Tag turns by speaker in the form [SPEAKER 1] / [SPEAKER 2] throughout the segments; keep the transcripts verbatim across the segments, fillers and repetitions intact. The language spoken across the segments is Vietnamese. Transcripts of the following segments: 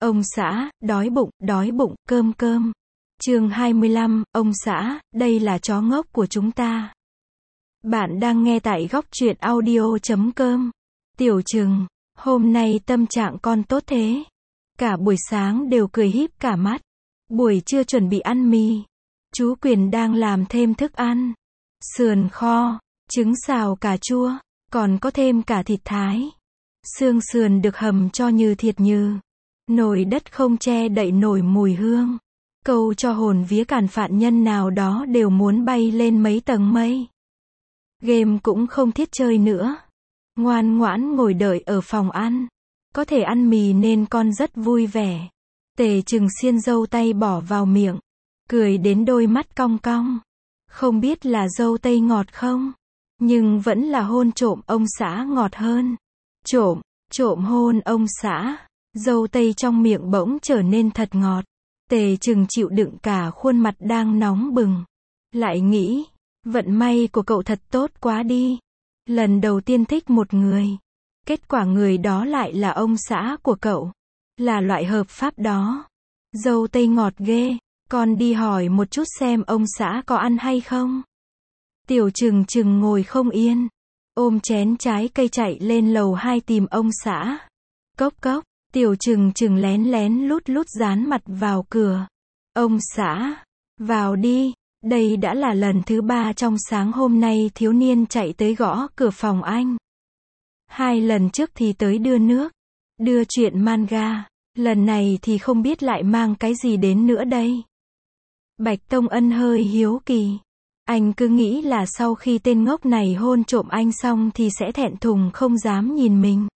[SPEAKER 1] Ông xã, đói bụng, đói bụng, cơm cơm. Chương hai mươi lăm, ông xã, đây là chó ngốc của chúng ta. Bạn đang nghe tại góc truyện audio chấm com. Tiểu Trừng, hôm nay tâm trạng con tốt thế. Cả buổi sáng đều cười híp cả mắt. Buổi trưa chuẩn bị ăn mì. Chú Quyền đang làm thêm thức ăn. Sườn kho, trứng xào cà chua, còn có thêm cả thịt thái. Xương sườn được hầm cho như thiệt như. Nồi đất không che đậy nổi mùi hương. Câu cho hồn vía càn phạm nhân nào đó đều muốn bay lên mấy tầng mây. Game cũng không thiết chơi nữa. Ngoan ngoãn ngồi đợi ở phòng ăn. Có thể ăn mì nên con rất vui vẻ. Tề Trừng xiên dâu tay bỏ vào miệng. Cười đến đôi mắt cong cong. Không biết là dâu tây ngọt không? Nhưng vẫn là hôn trộm ông xã ngọt hơn. Trộm, trộm hôn ông xã. Dâu tây trong miệng bỗng trở nên thật ngọt. Tề Trừng chịu đựng cả khuôn mặt đang nóng bừng. Lại nghĩ, vận may của cậu thật tốt quá đi. Lần đầu tiên thích một người. Kết quả người đó lại là ông xã của cậu. Là loại hợp pháp đó. Dâu tây ngọt ghê. Con đi hỏi một chút xem ông xã có ăn hay không. Tiểu Trừng Trừng ngồi không yên. Ôm chén trái cây chạy lên lầu hai tìm ông xã. Cốc cốc. Tiểu Trừng Trừng lén lén lút lút dán mặt vào cửa. Ông xã, vào đi. Đây đã là lần thứ ba trong sáng hôm nay thiếu niên chạy tới gõ cửa phòng anh. Hai lần trước thì tới đưa nước, đưa chuyện manga. Lần này thì không biết lại mang cái gì đến nữa đây. Bạch Tông Ân hơi hiếu kỳ. Anh cứ nghĩ là sau khi tên ngốc này hôn trộm anh xong thì sẽ thẹn thùng không dám nhìn mình.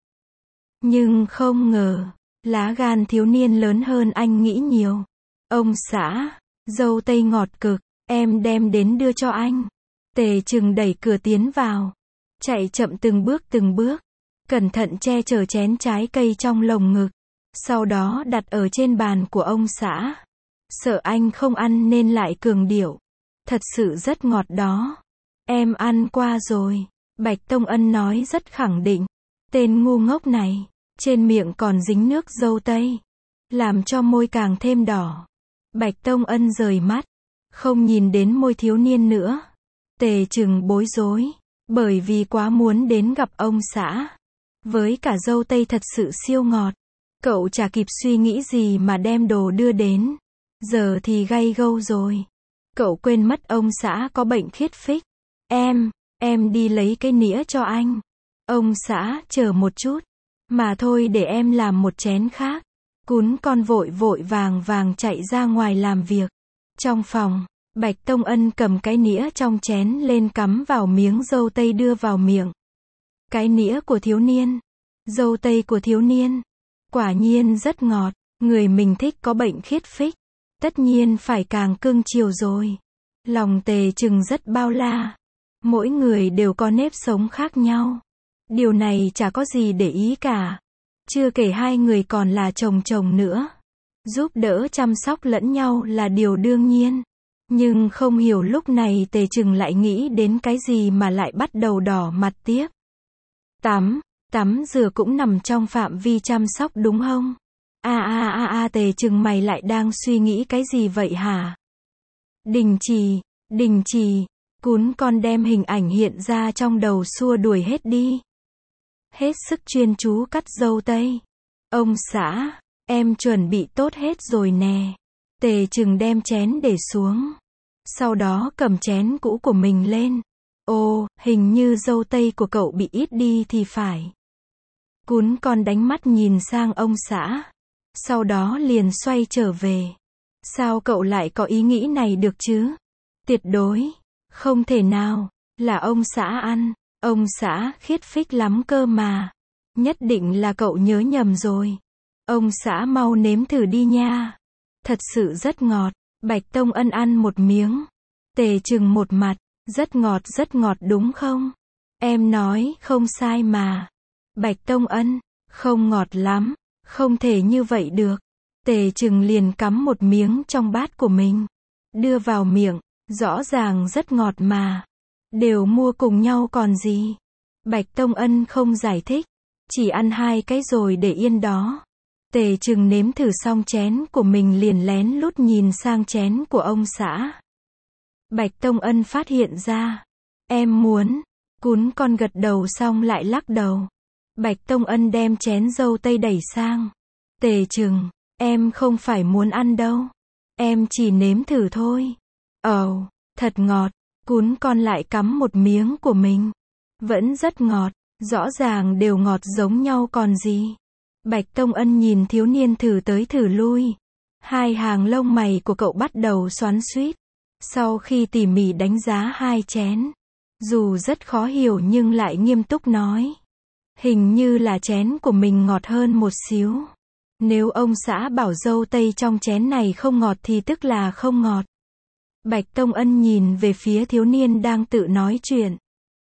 [SPEAKER 1] Nhưng không ngờ, lá gan thiếu niên lớn hơn anh nghĩ nhiều. Ông xã, dâu tây ngọt cực, em đem đến đưa cho anh. Tề Trừng đẩy cửa tiến vào. Chạy chậm từng bước từng bước. Cẩn thận che chở chén trái cây trong lồng ngực. Sau đó đặt ở trên bàn của ông xã. Sợ anh không ăn nên lại cường điệu. Thật sự rất ngọt đó. Em ăn qua rồi. Bạch Tông Ân nói rất khẳng định. Tên ngu ngốc này. Trên miệng còn dính nước dâu tây. Làm cho môi càng thêm đỏ. Bạch Tông Ân rời mắt. Không nhìn đến môi thiếu niên nữa. Tề Trừng bối rối. Bởi vì quá muốn đến gặp ông xã. Với cả dâu tây thật sự siêu ngọt. Cậu chả kịp suy nghĩ gì mà đem đồ đưa đến. Giờ thì gay gâu rồi. Cậu quên mất ông xã có bệnh khiết phích. Em, em đi lấy cái nĩa cho anh. Ông xã, chờ một chút. Mà thôi để em làm một chén khác. Cún con vội vội vàng vàng chạy ra ngoài làm việc. Trong phòng, Bạch Tông Ân cầm cái nĩa trong chén lên cắm vào miếng dâu tây đưa vào miệng. Cái nĩa của thiếu niên. Dâu tây của thiếu niên. Quả nhiên rất ngọt. Người mình thích có bệnh khiết phích. Tất nhiên phải càng cưng chiều rồi. Lòng Tề Trừng rất bao la. Mỗi người đều có nếp sống khác nhau. Điều này chả có gì để ý cả. Chưa kể hai người còn là chồng chồng nữa. Giúp đỡ chăm sóc lẫn nhau là điều đương nhiên. Nhưng không hiểu lúc này Tề Trừng lại nghĩ đến cái gì mà lại bắt đầu đỏ mặt tiếp. Tắm, tắm rửa cũng nằm trong phạm vi chăm sóc đúng không? A a a a Tề Trừng mày lại đang suy nghĩ cái gì vậy hả? Đình chỉ, đình chỉ, cún con đem hình ảnh hiện ra trong đầu xua đuổi hết đi. Hết sức chuyên chú cắt dâu tây. Ông xã, em chuẩn bị tốt hết rồi nè. Tề Trừng đem chén để xuống. Sau đó cầm chén cũ của mình lên. Ồ, hình như dâu tây của cậu bị ít đi thì phải. Cún con đánh mắt nhìn sang ông xã. Sau đó liền xoay trở về. Sao cậu lại có ý nghĩ này được chứ? Tuyệt đối, không thể nào, là ông xã ăn. Ông xã khiết phích lắm cơ mà. Nhất định là cậu nhớ nhầm rồi. Ông xã mau nếm thử đi nha. Thật sự rất ngọt. Bạch Tông Ân ăn một miếng. Tề Trừng một mặt. Rất ngọt rất ngọt đúng không? Em nói không sai mà. Bạch Tông Ân. Không ngọt lắm. Không thể như vậy được. Tề Trừng liền cắm một miếng trong bát của mình. Đưa vào miệng. Rõ ràng rất ngọt mà. Đều mua cùng nhau còn gì. Bạch Tông Ân không giải thích. Chỉ ăn hai cái rồi để yên đó. Tề Trừng nếm thử xong chén của mình liền lén lút nhìn sang chén của ông xã. Bạch Tông Ân phát hiện ra. Em muốn. Cún con gật đầu xong lại lắc đầu. Bạch Tông Ân đem chén dâu tây đẩy sang. Tề Trừng, em không phải muốn ăn đâu. Em chỉ nếm thử thôi. Ồ, oh, thật ngọt. Cún con lại cắm một miếng của mình. Vẫn rất ngọt. Rõ ràng đều ngọt giống nhau còn gì. Bạch Tông Ân nhìn thiếu niên thử tới thử lui. Hai hàng lông mày của cậu bắt đầu xoắn xuýt. Sau khi tỉ mỉ đánh giá hai chén. Dù rất khó hiểu nhưng lại nghiêm túc nói. Hình như là chén của mình ngọt hơn một xíu. Nếu ông xã bảo dâu tây trong chén này không ngọt thì tức là không ngọt. Bạch Tông Ân nhìn về phía thiếu niên đang tự nói chuyện.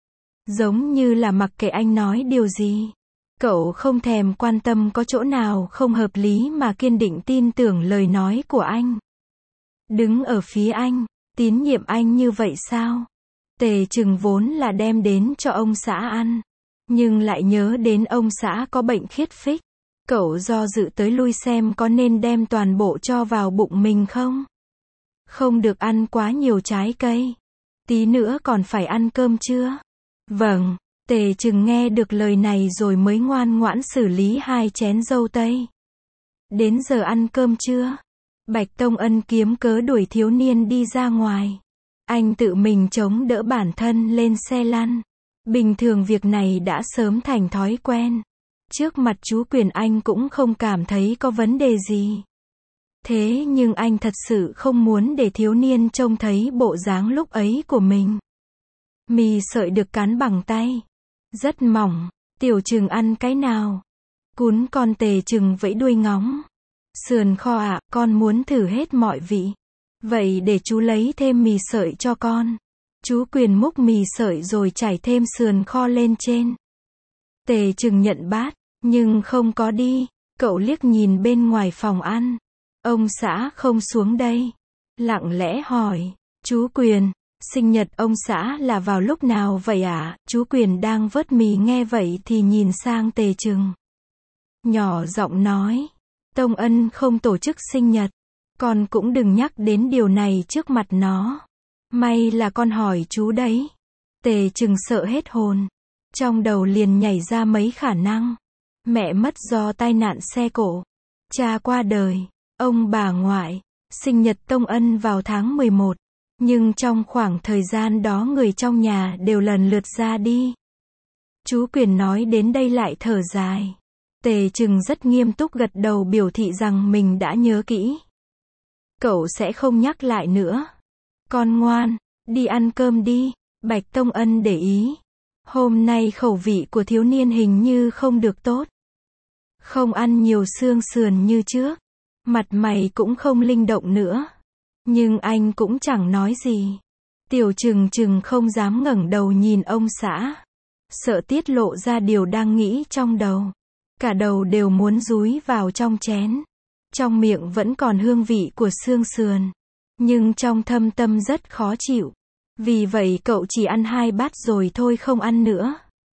[SPEAKER 1] Giống như là mặc kệ anh nói điều gì. Cậu không thèm quan tâm có chỗ nào không hợp lý mà kiên định tin tưởng lời nói của anh. Đứng ở phía anh, tín nhiệm anh như vậy sao? Tề Trừng vốn là đem đến cho ông xã ăn. Nhưng lại nhớ đến ông xã có bệnh khiết phích. Cậu do dự tới lui xem có nên đem toàn bộ cho vào bụng mình không? Không được ăn quá nhiều trái cây. Tí nữa còn phải ăn cơm chưa? Vâng, Tề Trừng nghe được lời này rồi mới ngoan ngoãn xử lý hai chén dâu tây. Đến giờ ăn cơm chưa? Bạch Tông Ân kiếm cớ đuổi thiếu niên đi ra ngoài. Anh tự mình chống đỡ bản thân lên xe lăn. Bình thường việc này đã sớm thành thói quen. Trước mặt chú Quyền anh cũng không cảm thấy có vấn đề gì. Thế nhưng anh thật sự không muốn để thiếu niên trông thấy bộ dáng lúc ấy của mình. Mì sợi được cán bằng tay. Rất mỏng. Tiểu Trừng ăn cái nào? Cún con. Tề Trừng vẫy đuôi ngóng. Sườn kho ạ, à, con muốn thử hết mọi vị. Vậy để chú lấy thêm mì sợi cho con. Chú Quyền múc mì sợi rồi trải thêm sườn kho lên trên. Tề Trừng nhận bát, nhưng không có đi. Cậu liếc nhìn bên ngoài phòng ăn. Ông xã không xuống đây. Lặng lẽ hỏi. Chú Quyền, sinh nhật ông xã là vào lúc nào vậy ạ? À? Chú Quyền đang vớt mì nghe vậy thì nhìn sang Tề Trừng. Nhỏ giọng nói. Tông Ân không tổ chức sinh nhật. Con cũng đừng nhắc đến điều này trước mặt nó. May là con hỏi chú đấy. Tề Trừng sợ hết hồn. Trong đầu liền nhảy ra mấy khả năng. Mẹ mất do tai nạn xe cộ. Cha qua đời. Ông bà ngoại. Sinh nhật Tông Ân vào tháng mười một. Nhưng trong khoảng thời gian đó người trong nhà đều lần lượt ra đi. Chú Quyền nói đến đây lại thở dài. Tề Trừng rất nghiêm túc gật đầu biểu thị rằng mình đã nhớ kỹ. Cậu sẽ không nhắc lại nữa. Con ngoan, đi ăn cơm đi. Bạch Tông Ân để ý. Hôm nay khẩu vị của thiếu niên hình như không được tốt. Không ăn nhiều xương sườn như trước. Mặt mày cũng không linh động nữa. Nhưng anh cũng chẳng nói gì. Tiểu Trừng Trừng không dám ngẩng đầu nhìn ông xã. Sợ tiết lộ ra điều đang nghĩ trong đầu. Cả đầu đều muốn dúi vào trong chén. Trong miệng vẫn còn hương vị của xương sườn. Nhưng trong thâm tâm rất khó chịu. Vì vậy cậu chỉ ăn hai bát rồi thôi không ăn nữa.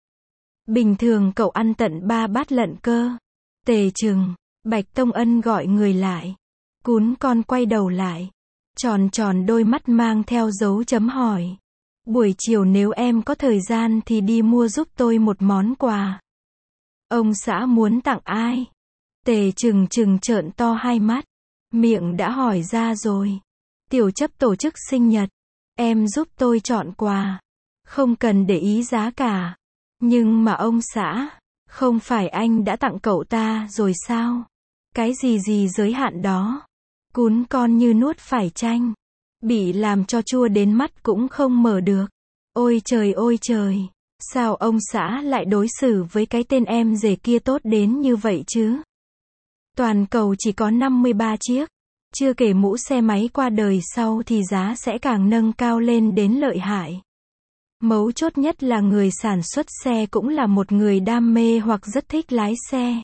[SPEAKER 1] Bình thường cậu ăn tận ba bát lận cơ. Tề Trừng, Bạch Tông Ân gọi người lại. Cún con quay đầu lại. Tròn tròn đôi mắt mang theo dấu chấm hỏi. Buổi chiều nếu em có thời gian thì đi mua giúp tôi một món quà. Ông xã muốn tặng ai? Tề Trừng Trừng trợn to hai mắt. Miệng đã hỏi ra rồi. Tiểu Chấp tổ chức sinh nhật. Em giúp tôi chọn quà. Không cần để ý giá cả. Nhưng mà ông xã, không phải anh đã tặng cậu ta rồi sao? Cái gì gì giới hạn đó? Cún con như nuốt phải chanh. Bị làm cho chua đến mắt cũng không mở được. Ôi trời ôi trời. Sao ông xã lại đối xử với cái tên em rể kia tốt đến như vậy chứ? Toàn cầu chỉ có năm mươi ba chiếc. Chưa kể mũ xe máy qua đời sau thì giá sẽ càng nâng cao lên đến lợi hại. Mấu chốt nhất là người sản xuất xe cũng là một người đam mê hoặc rất thích lái xe.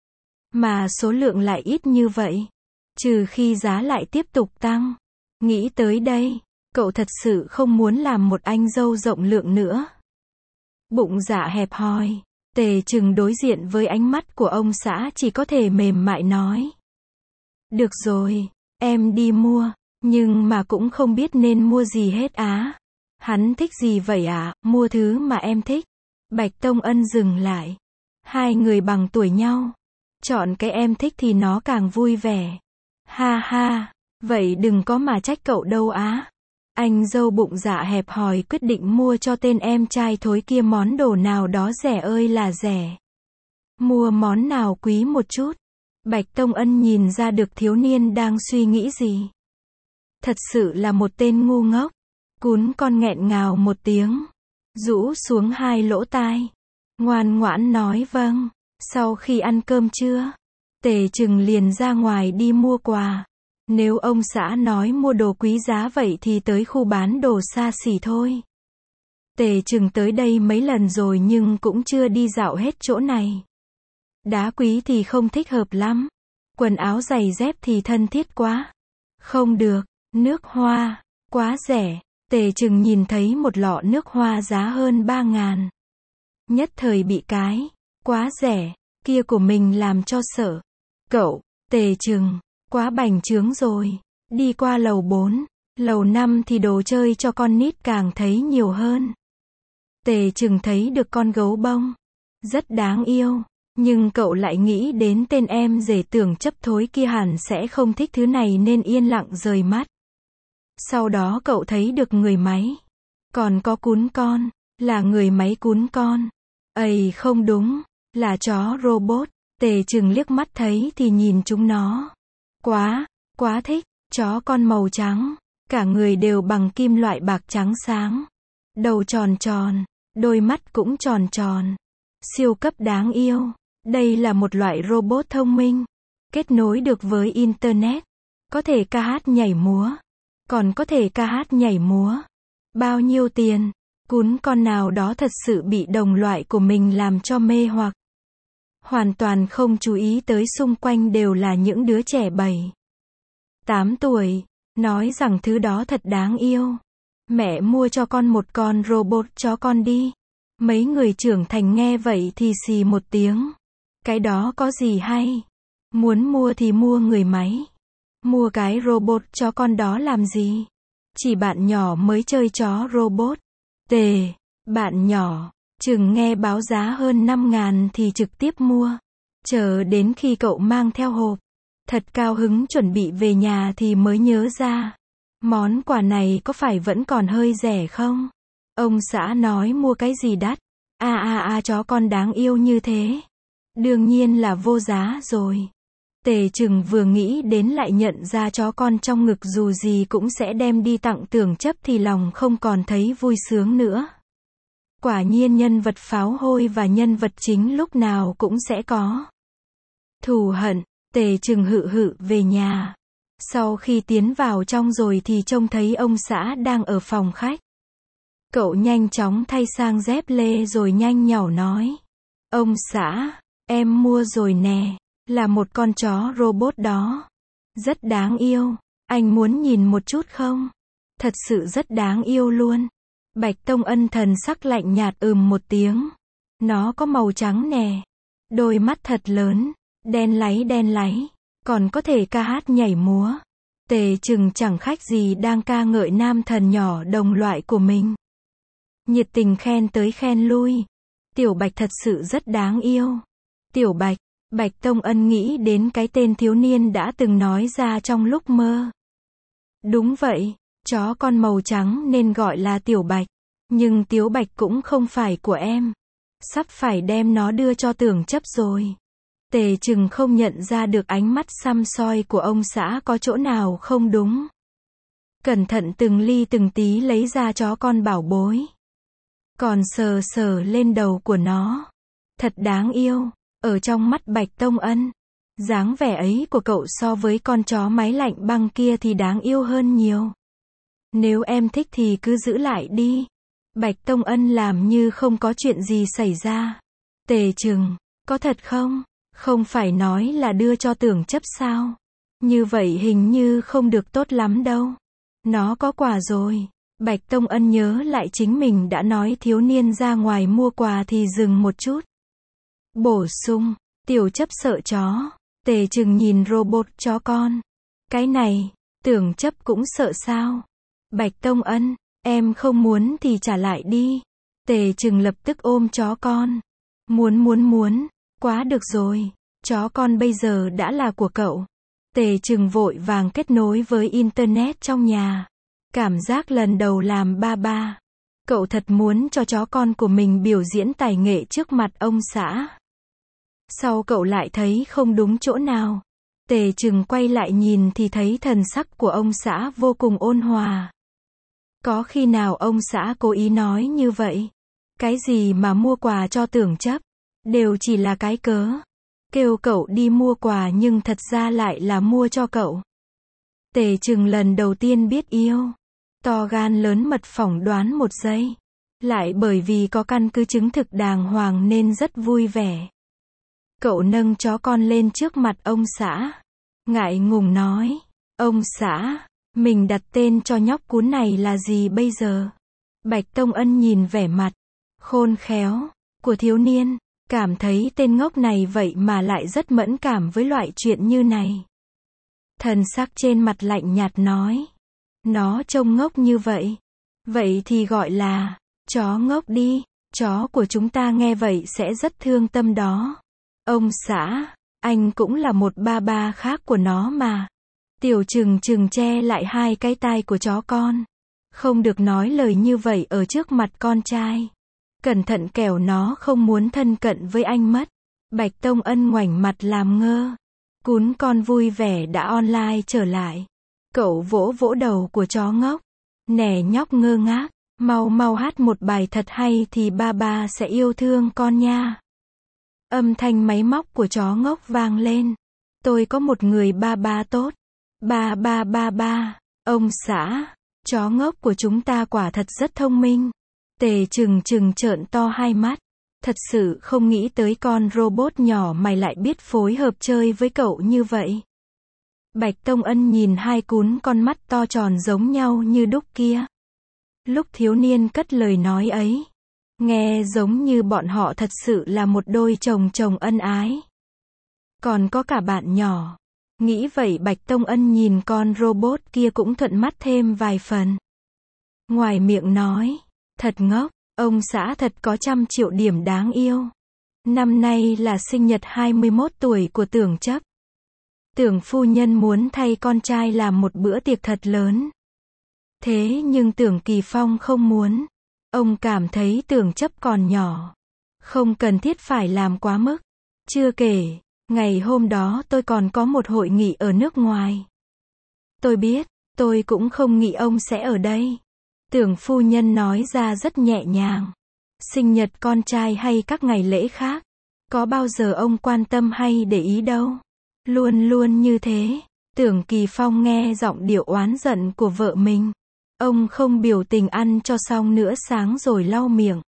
[SPEAKER 1] Mà số lượng lại ít như vậy. Trừ khi giá lại tiếp tục tăng. Nghĩ tới đây, cậu thật sự không muốn làm một anh dâu rộng lượng nữa. Bụng dạ hẹp hòi. Tề Trừng đối diện với ánh mắt của ông xã chỉ có thể mềm mại nói. Được rồi, em đi mua, nhưng mà cũng không biết nên mua gì hết á. Hắn thích gì vậy ạ? À? Mua thứ mà em thích. Bạch Tông Ân dừng lại. Hai người bằng tuổi nhau. Chọn cái em thích thì nó càng vui vẻ. Ha ha, vậy đừng có mà trách cậu đâu á. Anh dâu bụng dạ hẹp hòi quyết định mua cho tên em trai thối kia món đồ nào đó rẻ ơi là rẻ. Mua món nào quý một chút. Bạch Tông Ân nhìn ra được thiếu niên đang suy nghĩ gì. Thật sự là một tên ngu ngốc. Cún con nghẹn ngào một tiếng. Rũ xuống hai lỗ tai. Ngoan ngoãn nói vâng. Sau khi ăn cơm trưa, Tề Trừng liền ra ngoài đi mua quà. Nếu ông xã nói mua đồ quý giá vậy thì tới khu bán đồ xa xỉ thôi. Tề Trừng tới đây mấy lần rồi nhưng cũng chưa đi dạo hết chỗ này. Đá quý thì không thích hợp lắm. Quần áo giày dép thì thân thiết quá. Không được, nước hoa, quá rẻ. Tề Trừng nhìn thấy một lọ nước hoa giá hơn ba ngàn. Nhất thời bị cái, quá rẻ, kia của mình làm cho sợ. Cậu, Tề Trừng, quá bành trướng rồi. Đi qua lầu bốn, lầu năm thì đồ chơi cho con nít càng thấy nhiều hơn. Tề Trừng thấy được con gấu bông. Rất đáng yêu. Nhưng cậu lại nghĩ đến tên em rể tưởng chấp thối kia hẳn sẽ không thích thứ này nên yên lặng rời mắt. Sau đó cậu thấy được người máy. Còn có cún con. Là người máy cún con. Ây không đúng. Là chó robot. Tề Trừng liếc mắt thấy thì nhìn chúng nó. Quá, quá thích. Chó con màu trắng. Cả người đều bằng kim loại bạc trắng sáng. Đầu tròn tròn. Đôi mắt cũng tròn tròn. Siêu cấp đáng yêu. Đây là một loại robot thông minh. Kết nối được với Internet. Có thể ca hát nhảy múa. Còn có thể ca hát nhảy múa. Bao nhiêu tiền? Cún con nào đó thật sự bị đồng loại của mình làm cho mê hoặc. Hoàn toàn không chú ý tới xung quanh đều là những đứa trẻ bảy, tám tuổi. Nói rằng thứ đó thật đáng yêu. Mẹ mua cho con một con robot chó con đi. Mấy người trưởng thành nghe vậy thì xì một tiếng. Cái đó có gì hay? Muốn mua thì mua người máy. Mua cái robot chó con đó làm gì? Chỉ bạn nhỏ mới chơi chó robot. Tề, bạn nhỏ, chừng nghe báo giá hơn năm ngàn thì trực tiếp mua. Chờ đến khi cậu mang theo hộp. Thật cao hứng chuẩn bị về nhà thì mới nhớ ra. Món quà này có phải vẫn còn hơi rẻ không? Ông xã nói mua cái gì đắt. A a a chó con đáng yêu như thế. Đương nhiên là vô giá rồi. Tề Trừng vừa nghĩ đến lại nhận ra chó con trong ngực dù gì cũng sẽ đem đi tặng tưởng chấp thì lòng không còn thấy vui sướng nữa. Quả nhiên nhân vật pháo hôi và nhân vật chính lúc nào cũng sẽ có thù hận. Tề Trừng hự hự về nhà. Sau khi tiến vào trong rồi thì trông thấy ông xã đang ở phòng khách. Cậu nhanh chóng thay sang dép lê rồi nhanh nhỏ nói. Ông xã, em mua rồi nè. Là một con chó robot đó. Rất đáng yêu. Anh muốn nhìn một chút không? Thật sự rất đáng yêu luôn. Bạch Tông Ân thần sắc lạnh nhạt ừm một tiếng. Nó có màu trắng nè. Đôi mắt thật lớn. Đen láy đen láy. Còn có thể ca hát nhảy múa. Tề Trừng chẳng khách gì đang ca ngợi nam thần nhỏ đồng loại của mình. Nhiệt tình khen tới khen lui. Tiểu Bạch thật sự rất đáng yêu. Tiểu Bạch. Bạch Tông Ân nghĩ đến cái tên thiếu niên đã từng nói ra trong lúc mơ. Đúng vậy, chó con màu trắng nên gọi là Tiểu Bạch. Nhưng Tiểu Bạch cũng không phải của em. Sắp phải đem nó đưa cho tưởng chấp rồi. Tề Trừng không nhận ra được ánh mắt săm soi của ông xã có chỗ nào không đúng. Cẩn thận từng ly từng tí lấy ra chó con bảo bối. Còn sờ sờ lên đầu của nó. Thật đáng yêu. Ở trong mắt Bạch Tông Ân, dáng vẻ ấy của cậu so với con chó máy lạnh băng kia thì đáng yêu hơn nhiều. Nếu em thích thì cứ giữ lại đi. Bạch Tông Ân làm như không có chuyện gì xảy ra. Tề Trừng, có thật không? Không phải nói là đưa cho tưởng chấp sao? Như vậy hình như không được tốt lắm đâu. Nó có quà rồi. Bạch Tông Ân nhớ lại chính mình đã nói thiếu niên ra ngoài mua quà thì dừng một chút. Bổ sung, Tiểu Chấp sợ chó. Tề Trừng nhìn robot chó con. Cái này, Tưởng Chấp cũng sợ sao? Bạch Tông Ân, em không muốn thì trả lại đi. Tề Trừng lập tức ôm chó con. Muốn muốn muốn, quá được rồi, chó con bây giờ đã là của cậu. Tề Trừng vội vàng kết nối với Internet trong nhà. Cảm giác lần đầu làm ba ba. Cậu thật muốn cho chó con của mình biểu diễn tài nghệ trước mặt ông xã. Sau cậu lại thấy không đúng chỗ nào. Tề Trừng quay lại nhìn thì thấy thần sắc của ông xã vô cùng ôn hòa. Có khi nào ông xã cố ý nói như vậy? Cái gì mà mua quà cho Tưởng Chấp, đều chỉ là cái cớ. Kêu cậu đi mua quà nhưng thật ra lại là mua cho cậu. Tề Trừng lần đầu tiên biết yêu. To gan lớn mật phỏng đoán một giây. Lại bởi vì có căn cứ chứng thực đàng hoàng nên rất vui vẻ. Cậu nâng chó con lên trước mặt ông xã. Ngại ngùng nói. Ông xã, mình đặt tên cho nhóc cún này là gì bây giờ? Bạch Tông Ân nhìn vẻ mặt khôn khéo của thiếu niên. Cảm thấy tên ngốc này vậy mà lại rất mẫn cảm với loại chuyện như này. Thần sắc trên mặt lạnh nhạt nói. Nó trông ngốc như vậy. Vậy thì gọi là chó ngốc đi. Chó của chúng ta nghe vậy sẽ rất thương tâm đó. Ông xã, anh cũng là một ba ba khác của nó mà. Tiểu Trừng Trừng che lại hai cái tai của chó con. Không được nói lời như vậy ở trước mặt con trai. Cẩn thận kẻo nó không muốn thân cận với anh mất. Bạch Tông Ân ngoảnh mặt làm ngơ. Cún con vui vẻ đã online trở lại. Cậu vỗ vỗ đầu của chó ngốc. Nè nhóc ngơ ngác, mau mau hát một bài thật hay thì ba ba sẽ yêu thương con nha. Âm thanh máy móc của chó ngốc vang lên. Tôi có một người ba ba tốt. Ba ba ba ba, ông xã, chó ngốc của chúng ta quả thật rất thông minh. Tề Trừng Trừng trợn to hai mắt. Thật sự không nghĩ tới con robot nhỏ mày lại biết phối hợp chơi với cậu như vậy. Bạch Tông Ân nhìn hai cún con mắt to tròn giống nhau như đúc kia. Lúc thiếu niên cất lời nói ấy, nghe giống như bọn họ thật sự là một đôi chồng chồng ân ái. Còn có cả bạn nhỏ. Nghĩ vậy Bạch Tông Ân nhìn con robot kia cũng thuận mắt thêm vài phần. Ngoài miệng nói, thật ngốc, ông xã thật có trăm triệu điểm đáng yêu. Năm nay là sinh nhật hai mươi mốt tuổi của Tưởng Chấp. Tưởng phu nhân muốn thay con trai làm một bữa tiệc thật lớn. Thế nhưng Tưởng Kỳ Phong không muốn. Ông cảm thấy Tưởng Chấp còn nhỏ. Không cần thiết phải làm quá mức. Chưa kể, ngày hôm đó tôi còn có một hội nghị ở nước ngoài. Tôi biết, tôi cũng không nghĩ ông sẽ ở đây. Tưởng phu nhân nói ra rất nhẹ nhàng. Sinh nhật con trai hay các ngày lễ khác, có bao giờ ông quan tâm hay để ý đâu. Luôn luôn như thế. Tưởng Kỳ Phong nghe giọng điệu oán giận của vợ mình. Ông không biểu tình ăn cho xong nữa sáng rồi lau miệng.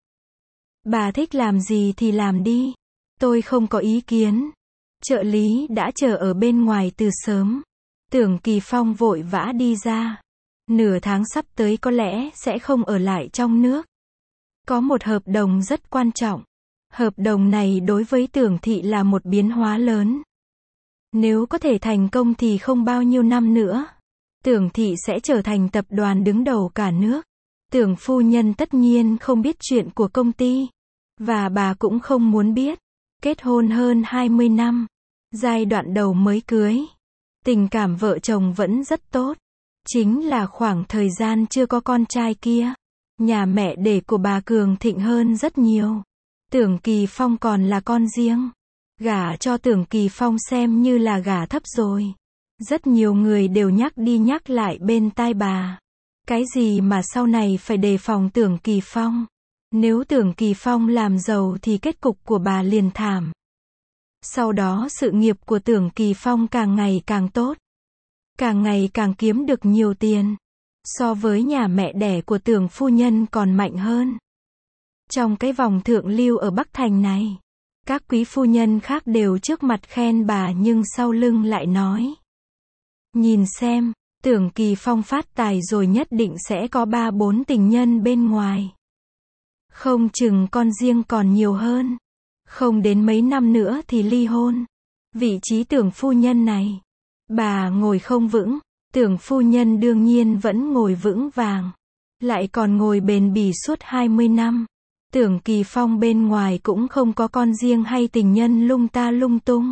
[SPEAKER 1] Bà thích làm gì thì làm đi. Tôi không có ý kiến. Trợ lý đã chờ ở bên ngoài từ sớm. Tưởng Kỳ Phong vội vã đi ra. Nửa tháng sắp tới có lẽ sẽ không ở lại trong nước. Có một hợp đồng rất quan trọng. Hợp đồng này đối với Tưởng thị là một biến hóa lớn. Nếu có thể thành công thì không bao nhiêu năm nữa, Tưởng thị sẽ trở thành tập đoàn đứng đầu cả nước. Tưởng phu nhân tất nhiên không biết chuyện của công ty. Và bà cũng không muốn biết. Kết hôn hơn hai mươi năm. Giai đoạn đầu mới cưới. Tình cảm vợ chồng vẫn rất tốt. Chính là khoảng thời gian chưa có con trai kia. Nhà mẹ đẻ của bà cường thịnh hơn rất nhiều. Tưởng Kỳ Phong còn là con riêng. Gả cho Tưởng Kỳ Phong xem như là gả thấp rồi. Rất nhiều người đều nhắc đi nhắc lại bên tai bà. Cái gì mà sau này phải đề phòng Tưởng Kỳ Phong. Nếu Tưởng Kỳ Phong làm giàu thì kết cục của bà liền thảm. Sau đó sự nghiệp của Tưởng Kỳ Phong càng ngày càng tốt. Càng ngày càng kiếm được nhiều tiền. So với nhà mẹ đẻ của Tưởng phu nhân còn mạnh hơn. Trong cái vòng thượng lưu ở Bắc Thành này, các quý phu nhân khác đều trước mặt khen bà nhưng sau lưng lại nói. Nhìn xem, Tưởng Kỳ Phong phát tài rồi nhất định sẽ có ba bốn tình nhân bên ngoài. Không chừng con riêng còn nhiều hơn. Không đến mấy năm nữa thì ly hôn. Vị trí Tưởng phu nhân này, bà ngồi không vững, Tưởng phu nhân đương nhiên vẫn ngồi vững vàng. Lại còn ngồi bền bỉ suốt hai mươi năm. Tưởng Kỳ Phong bên ngoài cũng không có con riêng hay tình nhân lung ta lung tung.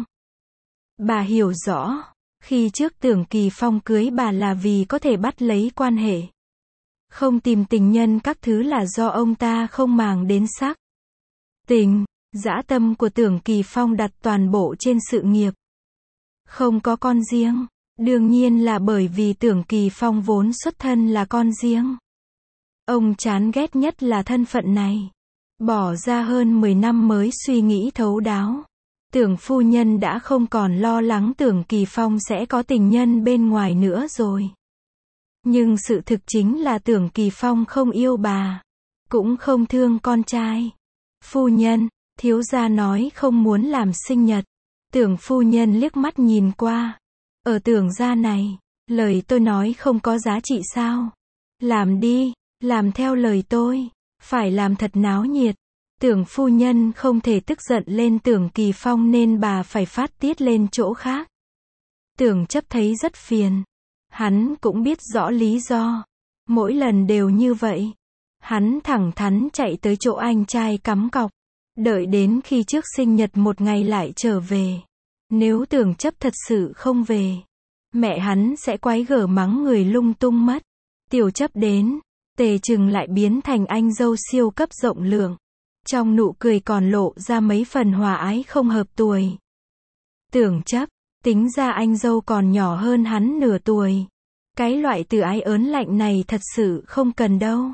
[SPEAKER 1] Bà hiểu rõ, khi trước Tưởng Kỳ Phong cưới bà là vì có thể bắt lấy quan hệ. Không tìm tình nhân các thứ là do ông ta không màng đến sắc. Tình, dã tâm của Tưởng Kỳ Phong đặt toàn bộ trên sự nghiệp. Không có con riêng, đương nhiên là bởi vì Tưởng Kỳ Phong vốn xuất thân là con riêng. Ông chán ghét nhất là thân phận này. Bỏ ra hơn mười năm mới suy nghĩ thấu đáo. Tưởng phu nhân đã không còn lo lắng Tưởng Kỳ Phong sẽ có tình nhân bên ngoài nữa rồi. Nhưng sự thực chính là Tưởng Kỳ Phong không yêu bà, cũng không thương con trai. Phu nhân, thiếu gia nói không muốn làm sinh nhật. Tưởng phu nhân liếc mắt nhìn qua. Ở Tưởng gia này, lời tôi nói không có giá trị sao? Làm đi, làm theo lời tôi. Phải làm thật náo nhiệt. Tưởng phu nhân không thể tức giận lên Tưởng Kỳ Phong nên bà phải phát tiết lên chỗ khác. Tưởng Chấp thấy rất phiền. Hắn cũng biết rõ lý do. Mỗi lần đều như vậy. Hắn thẳng thắn chạy tới chỗ anh trai cắm cọc. Đợi đến khi trước sinh nhật một ngày lại trở về. Nếu Tưởng Chấp thật sự không về, mẹ hắn sẽ quái gở mắng người lung tung mất. Tiểu Chấp đến, Tề Trừng lại biến thành anh dâu siêu cấp rộng lượng. Trong nụ cười còn lộ ra mấy phần hòa ái không hợp tuổi. Tưởng Chấp, tính ra anh dâu còn nhỏ hơn hắn nửa tuổi. Cái loại từ ái ớn lạnh này thật sự không cần đâu.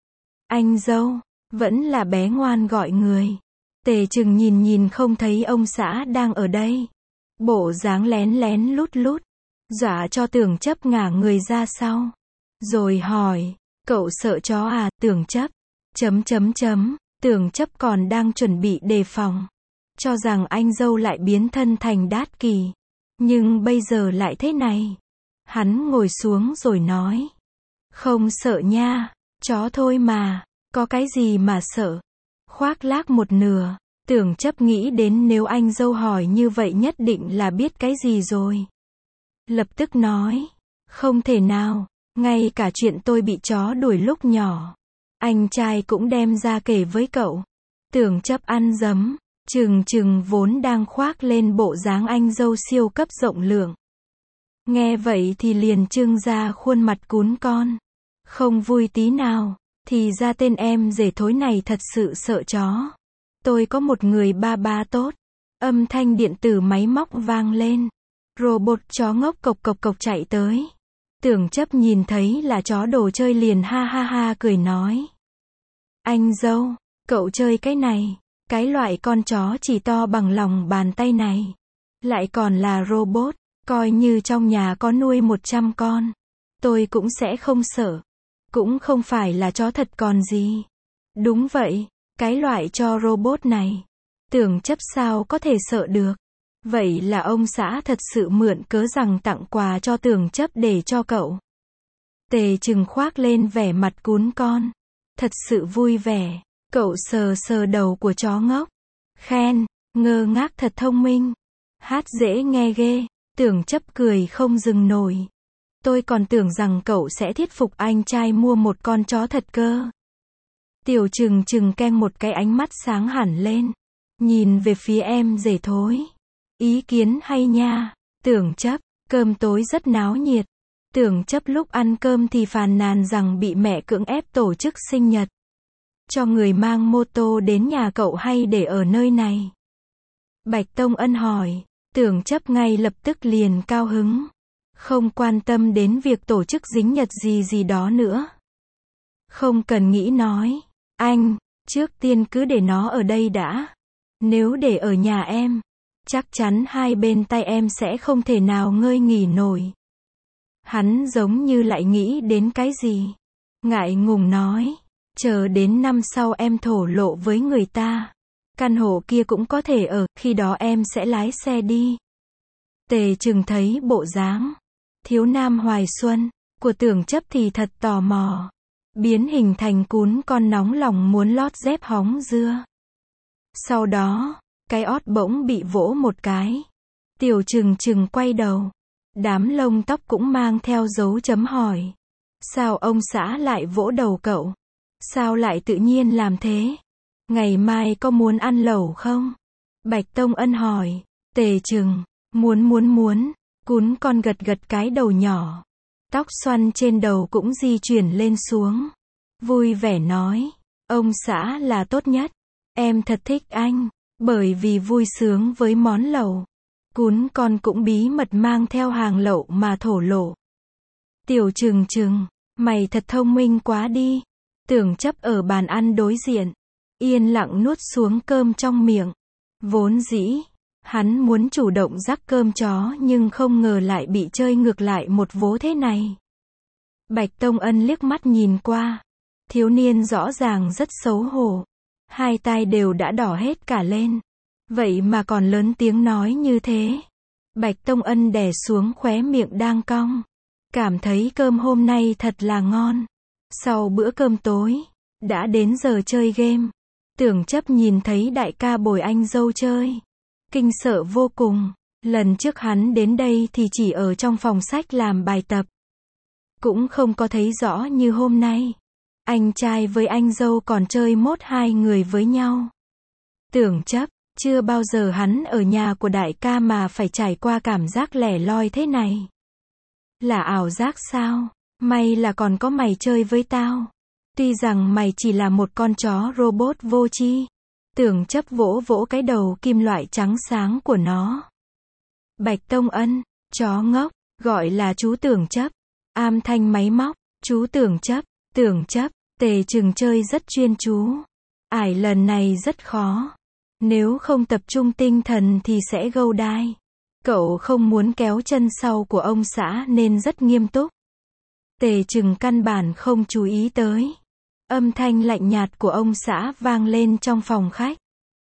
[SPEAKER 1] Anh dâu, vẫn là bé ngoan gọi người. Tề Trừng nhìn nhìn không thấy ông xã đang ở đây. Bộ dáng lén lén lút lút, dọa cho Tưởng Chấp ngả người ra sau. Rồi hỏi, cậu sợ chó à? Tưởng Chấp, chấm chấm chấm, Tưởng Chấp còn đang chuẩn bị đề phòng. Cho rằng anh dâu lại biến thân thành Đát Kỳ. Nhưng bây giờ lại thế này. Hắn ngồi xuống rồi nói. Không sợ nha, chó thôi mà, có cái gì mà sợ. Khoác lác một nửa, Tưởng Chấp nghĩ đến nếu anh dâu hỏi như vậy nhất định là biết cái gì rồi. Lập tức nói, không thể nào, ngay cả chuyện tôi bị chó đuổi lúc nhỏ, anh trai cũng đem ra kể với cậu. Tưởng Chấp ăn dấm, trừng trừng vốn đang khoác lên bộ dáng anh dâu siêu cấp rộng lượng. Nghe vậy thì liền trưng ra khuôn mặt cún con. Không vui tí nào, thì ra tên em rể thối này thật sự sợ chó. Tôi có một người ba ba tốt. Âm thanh điện tử máy móc vang lên. Robot chó ngốc cộc cộc cộc chạy tới. Tưởng Chấp nhìn thấy là chó đồ chơi liền ha ha ha cười nói. Anh dâu, cậu chơi cái này, cái loại con chó chỉ to bằng lòng bàn tay này. Lại còn là robot, coi như trong nhà có nuôi một trăm con. Tôi cũng sẽ không sợ. Cũng không phải là chó thật còn gì. Đúng vậy, cái loại cho robot này. Tưởng Chấp sao có thể sợ được. Vậy là ông xã thật sự mượn cớ rằng tặng quà cho Tưởng Chấp để cho cậu. Tề Trừng khoác lên vẻ mặt cún con. Thật sự vui vẻ. Cậu sờ sờ đầu của chó ngốc. Khen, ngơ ngác thật thông minh. Hát dễ nghe ghê. Tưởng Chấp cười không dừng nổi. Tôi còn tưởng rằng cậu sẽ thuyết phục anh trai mua một con chó thật cơ. Tiểu Trừng Trừng keng một cái ánh mắt sáng hẳn lên. Nhìn về phía em rể thối. Ý kiến hay nha. Tưởng Chấp, cơm tối rất náo nhiệt. Tưởng Chấp lúc ăn cơm thì phàn nàn rằng bị mẹ cưỡng ép tổ chức sinh nhật. Cho người mang mô tô đến nhà cậu hay để ở nơi này? Bạch Tông Ân hỏi. Tưởng Chấp ngay lập tức liền cao hứng. Không quan tâm đến việc tổ chức dính nhật gì gì đó nữa. Không cần nghĩ nói. Anh, trước tiên cứ để nó ở đây đã. Nếu để ở nhà em, chắc chắn hai bên tay em sẽ không thể nào ngơi nghỉ nổi. Hắn giống như lại nghĩ đến cái gì. Ngại ngùng nói. Chờ đến năm sau em thổ lộ với người ta. Căn hộ kia cũng có thể ở, khi đó em sẽ lái xe đi. Tề Trừng thấy bộ dáng thiếu nam hoài xuân của Tưởng Chấp thì thật tò mò. Biến hình thành cún con nóng lòng muốn lót dép hóng dưa. Sau đó, cái ót bỗng bị vỗ một cái. Tiểu Trừng Trừng quay đầu. Đám lông tóc cũng mang theo dấu chấm hỏi. Sao ông xã lại vỗ đầu cậu? Sao lại tự nhiên làm thế? Ngày mai có muốn ăn lẩu không? Bạch Tông Ân hỏi. Tề Trừng, muốn muốn muốn, cún con gật gật cái đầu nhỏ. Tóc xoăn trên đầu cũng di chuyển lên xuống. Vui vẻ nói, ông xã là tốt nhất. Em thật thích anh, bởi vì vui sướng với món lẩu. Cún con cũng bí mật mang theo hàng lậu mà thổ lộ. Tiểu Trừng Trừng, mày thật thông minh quá đi. Tưởng Chấp ở bàn ăn đối diện, yên lặng nuốt xuống cơm trong miệng. Vốn dĩ, hắn muốn chủ động rắc cơm chó nhưng không ngờ lại bị chơi ngược lại một vố thế này. Bạch Tông Ân liếc mắt nhìn qua. Thiếu niên rõ ràng rất xấu hổ. Hai tai đều đã đỏ hết cả lên. Vậy mà còn lớn tiếng nói như thế. Bạch Tông Ân đè xuống khóe miệng đang cong. Cảm thấy cơm hôm nay thật là ngon. Sau bữa cơm tối, đã đến giờ chơi game. Tưởng Chấp nhìn thấy đại ca bồi anh dâu chơi. Kinh sợ vô cùng. Lần trước hắn đến đây thì chỉ ở trong phòng sách làm bài tập. Cũng không có thấy rõ như hôm nay. Anh trai với anh dâu còn chơi mốt hai người với nhau. Tưởng Chấp, chưa bao giờ hắn ở nhà của đại ca mà phải trải qua cảm giác lẻ loi thế này. Là ảo giác sao? May là còn có mày chơi với tao. Tuy rằng mày chỉ là một con chó robot vô tri. Tưởng Chấp vỗ vỗ cái đầu kim loại trắng sáng của nó. Bạch Tông Ân, chó ngốc, gọi là chú Tưởng Chấp. Am thanh máy móc, chú Tưởng Chấp, Tưởng Chấp, Tề Trừng chơi rất chuyên chú. Ải lần này rất khó. Nếu không tập trung tinh thần thì sẽ gâu đai. Cậu không muốn kéo chân sau của ông xã nên rất nghiêm túc. Tề Trừng căn bản không chú ý tới. Âm thanh lạnh nhạt của ông xã vang lên trong phòng khách.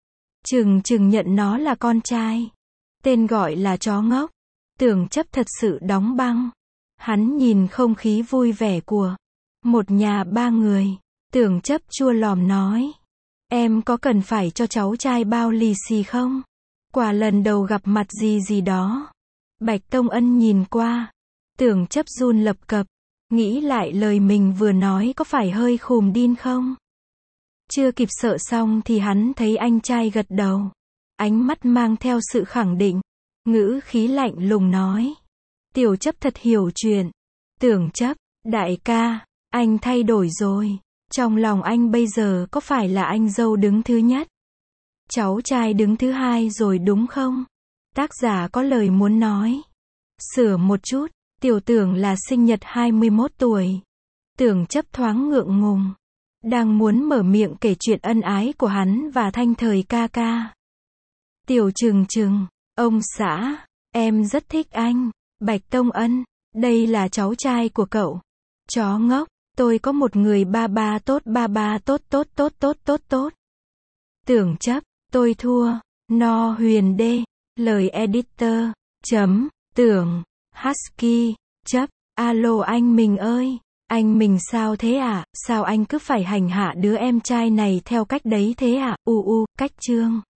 [SPEAKER 1] Trừng Trừng nhận nó là con trai. Tên gọi là chó ngốc. Tưởng Chấp thật sự đóng băng. Hắn nhìn không khí vui vẻ của một nhà ba người. Tưởng Chấp chua lòm nói. Em có cần phải cho cháu trai bao lì xì không? Quả lần đầu gặp mặt gì gì đó. Bạch Tông Ân nhìn qua. Tưởng Chấp run lập cập. Nghĩ lại lời mình vừa nói có phải hơi khùm điên không? Chưa kịp sợ xong thì hắn thấy anh trai gật đầu. Ánh mắt mang theo sự khẳng định. Ngữ khí lạnh lùng nói. Tiểu Chấp thật hiểu chuyện. Tưởng Chấp, đại ca, anh thay đổi rồi. Trong lòng anh bây giờ có phải là anh dâu đứng thứ nhất? Cháu trai đứng thứ hai rồi đúng không? Tác giả có lời muốn nói. Sửa một chút, tiểu Tưởng là sinh nhật hai mươi mốt tuổi. Tưởng Chấp thoáng ngượng ngùng. Đang muốn mở miệng kể chuyện ân ái của hắn và Thanh Thời ca ca. Tiểu Trừng Trừng, ông xã, em rất thích anh. Bạch Tông Ân, đây là cháu trai của cậu. Chó ngốc, tôi có một người ba ba tốt ba ba tốt tốt tốt tốt tốt tốt. Tưởng Chấp, tôi thua. No Huyền Đê, lời editor, chấm, Tưởng, Husky, Chấp, alo anh mình ơi, anh mình sao thế ạ, à? Sao anh cứ phải hành hạ đứa em trai này theo cách đấy thế ạ, à? U u, cách chương.